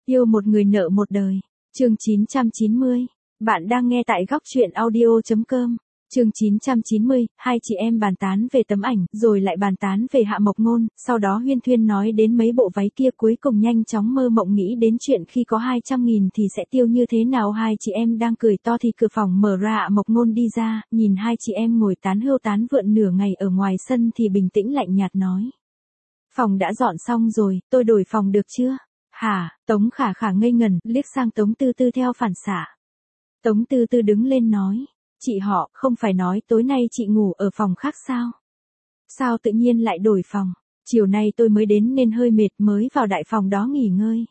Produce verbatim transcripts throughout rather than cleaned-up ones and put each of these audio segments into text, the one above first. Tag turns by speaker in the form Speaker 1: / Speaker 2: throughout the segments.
Speaker 1: Yêu một người nợ một đời. Chương chín trăm chín mươi. Bạn đang nghe tại góc truyện audio chấm com. Chương chín trăm chín mươi, hai chị em bàn tán về tấm ảnh, rồi lại bàn tán về Hạ Mộc Ngôn, sau đó huyên thuyên nói đến mấy bộ váy kia, cuối cùng nhanh chóng mơ mộng nghĩ đến chuyện khi có hai trăm nghìn thì sẽ tiêu như thế nào. Hai chị em đang cười to thì cửa phòng mở ra, Hạ Mộc Ngôn đi ra, nhìn hai chị em ngồi tán hươu tán vượn nửa ngày ở ngoài sân thì bình tĩnh lạnh nhạt nói. Phòng đã dọn xong rồi, tôi đổi phòng được chưa? Hả? Tống Khả Khả ngây ngần, liếc sang Tống Tư Tư theo phản xạ. Tống Tư Tư đứng lên nói. Chị họ, không phải nói tối nay chị ngủ ở phòng khác sao? Sao tự nhiên lại đổi phòng? Chiều nay tôi mới đến nên hơi mệt, mới vào đại phòng đó nghỉ ngơi.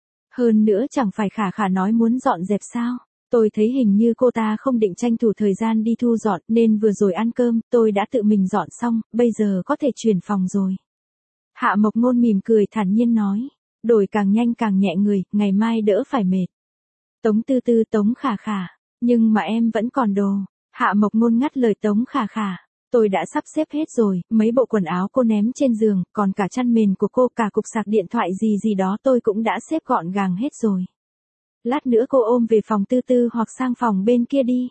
Speaker 1: Hơn nữa chẳng phải Khả Khả nói muốn dọn dẹp sao? Tôi thấy hình như cô ta không định tranh thủ thời gian đi thu dọn nên vừa rồi ăn cơm, tôi đã tự mình dọn xong, bây giờ có thể chuyển phòng rồi. Hạ Mộc Ngôn mỉm cười thản nhiên nói. Đổi càng nhanh càng nhẹ người, ngày mai đỡ phải mệt. Tống Tư Tư, Tống Khả Khả. Nhưng mà em vẫn còn đồ. Hạ Mộc Ngôn ngắt lời Tống Khả Khả. Tôi đã sắp xếp hết rồi, mấy bộ quần áo cô ném trên giường, còn cả chăn mền của cô, cả cục sạc điện thoại gì gì đó tôi cũng đã xếp gọn gàng hết rồi. Lát nữa cô ôm về phòng Tư Tư hoặc sang phòng bên kia đi.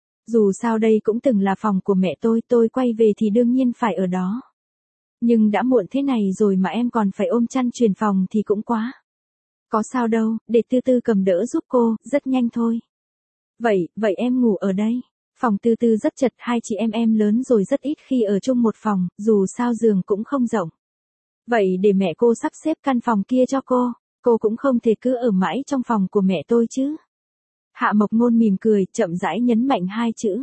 Speaker 1: Dù sao đây cũng từng là phòng của mẹ tôi, tôi quay về thì đương nhiên phải ở đó. Nhưng đã muộn thế này rồi mà em còn phải ôm chăn chuyển phòng thì cũng quá. Có sao đâu, để Tư Tư cầm đỡ giúp cô, rất nhanh thôi. Vậy, vậy em ngủ ở đây. Phòng Tư Tư rất chật, hai chị em em lớn rồi rất ít khi ở chung một phòng, dù sao giường cũng không rộng. Vậy để mẹ cô sắp xếp căn phòng kia cho cô, cô cũng không thể cứ ở mãi trong phòng của mẹ tôi chứ. Hạ Mộc Ngôn mỉm cười, chậm rãi nhấn mạnh hai chữ.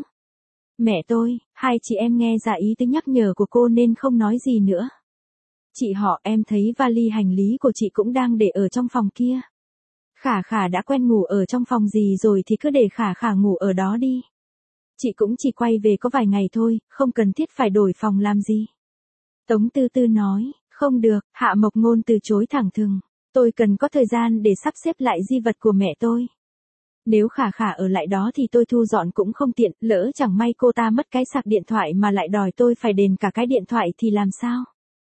Speaker 1: Mẹ tôi, hai chị em nghe ra ý tứ nhắc nhở của cô nên không nói gì nữa. Chị họ, em thấy vali hành lý của chị cũng đang để ở trong phòng kia. Khả Khả đã quen ngủ ở trong phòng gì rồi thì cứ để Khả Khả ngủ ở đó đi. Chị cũng chỉ quay về có vài ngày thôi, không cần thiết phải đổi phòng làm gì. Tống Tư Tư nói, không được, Hạ Mộc Ngôn từ chối thẳng thừng. Tôi cần có thời gian để sắp xếp lại di vật của mẹ tôi. Nếu Khả Khả ở lại đó thì tôi thu dọn cũng không tiện, lỡ chẳng may cô ta mất cái sạc điện thoại mà lại đòi tôi phải đền cả cái điện thoại thì làm sao?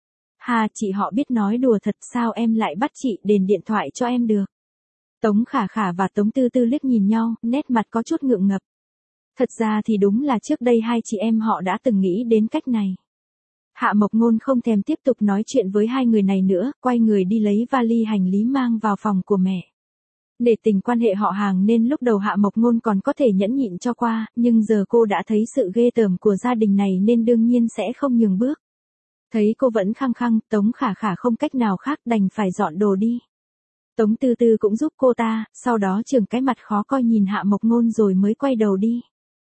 Speaker 1: Hà, chị họ biết nói đùa thật, sao em lại bắt chị đền điện thoại cho em được? Tống Khả Khả và Tống Tư Tư liếc nhìn nhau, nét mặt có chút ngượng ngập. Thật ra thì đúng là trước đây hai chị em họ đã từng nghĩ đến cách này. Hạ Mộc Ngôn không thèm tiếp tục nói chuyện với hai người này nữa, quay người đi lấy vali hành lý mang vào phòng của mẹ. Để tình quan hệ họ hàng nên lúc đầu Hạ Mộc Ngôn còn có thể nhẫn nhịn cho qua, nhưng giờ cô đã thấy sự ghê tởm của gia đình này nên đương nhiên sẽ không nhường bước. Thấy cô vẫn khăng khăng, Tống Khả Khả không cách nào khác đành phải dọn đồ đi. Tống Tư Tư cũng giúp cô ta, sau đó chừng cái mặt khó coi nhìn Hạ Mộc Ngôn rồi mới quay đầu đi.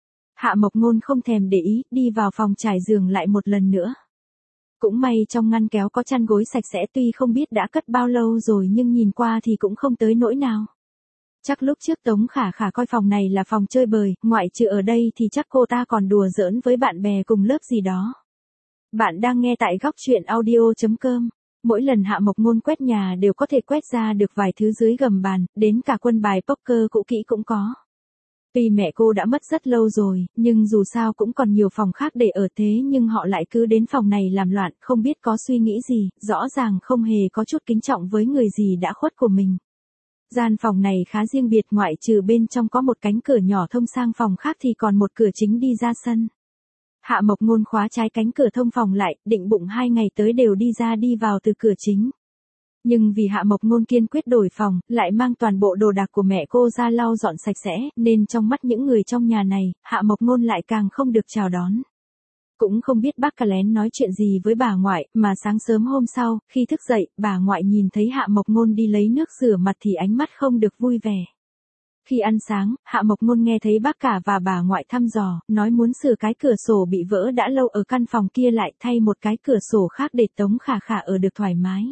Speaker 1: Hạ Mộc Ngôn không thèm để ý, đi vào phòng trải giường lại một lần nữa. Cũng may trong ngăn kéo có chăn gối sạch sẽ, tuy không biết đã cất bao lâu rồi nhưng nhìn qua thì cũng không tới nỗi nào. Chắc lúc trước Tống Khả Khả coi phòng này là phòng chơi bời, ngoại trừ ở đây thì chắc cô ta còn đùa giỡn với bạn bè cùng lớp gì đó. Bạn đang nghe tại góc truyện audio chấm com. Mỗi lần Hạ Mộc Ngôn quét nhà đều có thể quét ra được vài thứ dưới gầm bàn, đến cả quân bài poker cũ kỹ cũng có. Tuy mẹ cô đã mất rất lâu rồi, nhưng dù sao cũng còn nhiều phòng khác để ở, thế nhưng họ lại cứ đến phòng này làm loạn, không biết có suy nghĩ gì, rõ ràng không hề có chút kính trọng với người gì đã khuất của mình. Gian phòng này khá riêng biệt, ngoại trừ bên trong có một cánh cửa nhỏ thông sang phòng khác thì còn một cửa chính đi ra sân. Hạ Mộc Ngôn khóa trái cánh cửa thông phòng lại, định bụng hai ngày tới đều đi ra đi vào từ cửa chính. Nhưng vì Hạ Mộc Ngôn kiên quyết đổi phòng, lại mang toàn bộ đồ đạc của mẹ cô ra lau dọn sạch sẽ, nên trong mắt những người trong nhà này, Hạ Mộc Ngôn lại càng không được chào đón. Cũng không biết bác cả lén nói chuyện gì với bà ngoại, mà sáng sớm hôm sau, khi thức dậy, bà ngoại nhìn thấy Hạ Mộc Ngôn đi lấy nước rửa mặt thì ánh mắt không được vui vẻ. Khi ăn sáng, Hạ Mộc Ngôn nghe thấy bác cả và bà ngoại thăm dò, nói muốn sửa cái cửa sổ bị vỡ đã lâu ở căn phòng kia lại thay một cái cửa sổ khác để Tống Khả Khả ở được thoải mái.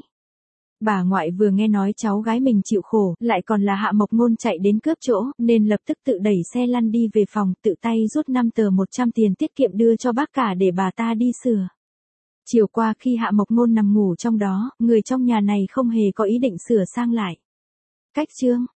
Speaker 1: Bà ngoại vừa nghe nói cháu gái mình chịu khổ, lại còn là Hạ Mộc Ngôn chạy đến cướp chỗ, nên lập tức tự đẩy xe lăn đi về phòng, tự tay rút năm tờ một trăm tiền tiết kiệm đưa cho bác cả để bà ta đi sửa. Chiều qua khi Hạ Mộc Ngôn nằm ngủ trong đó, người trong nhà này không hề có ý định sửa sang lại. Cách chương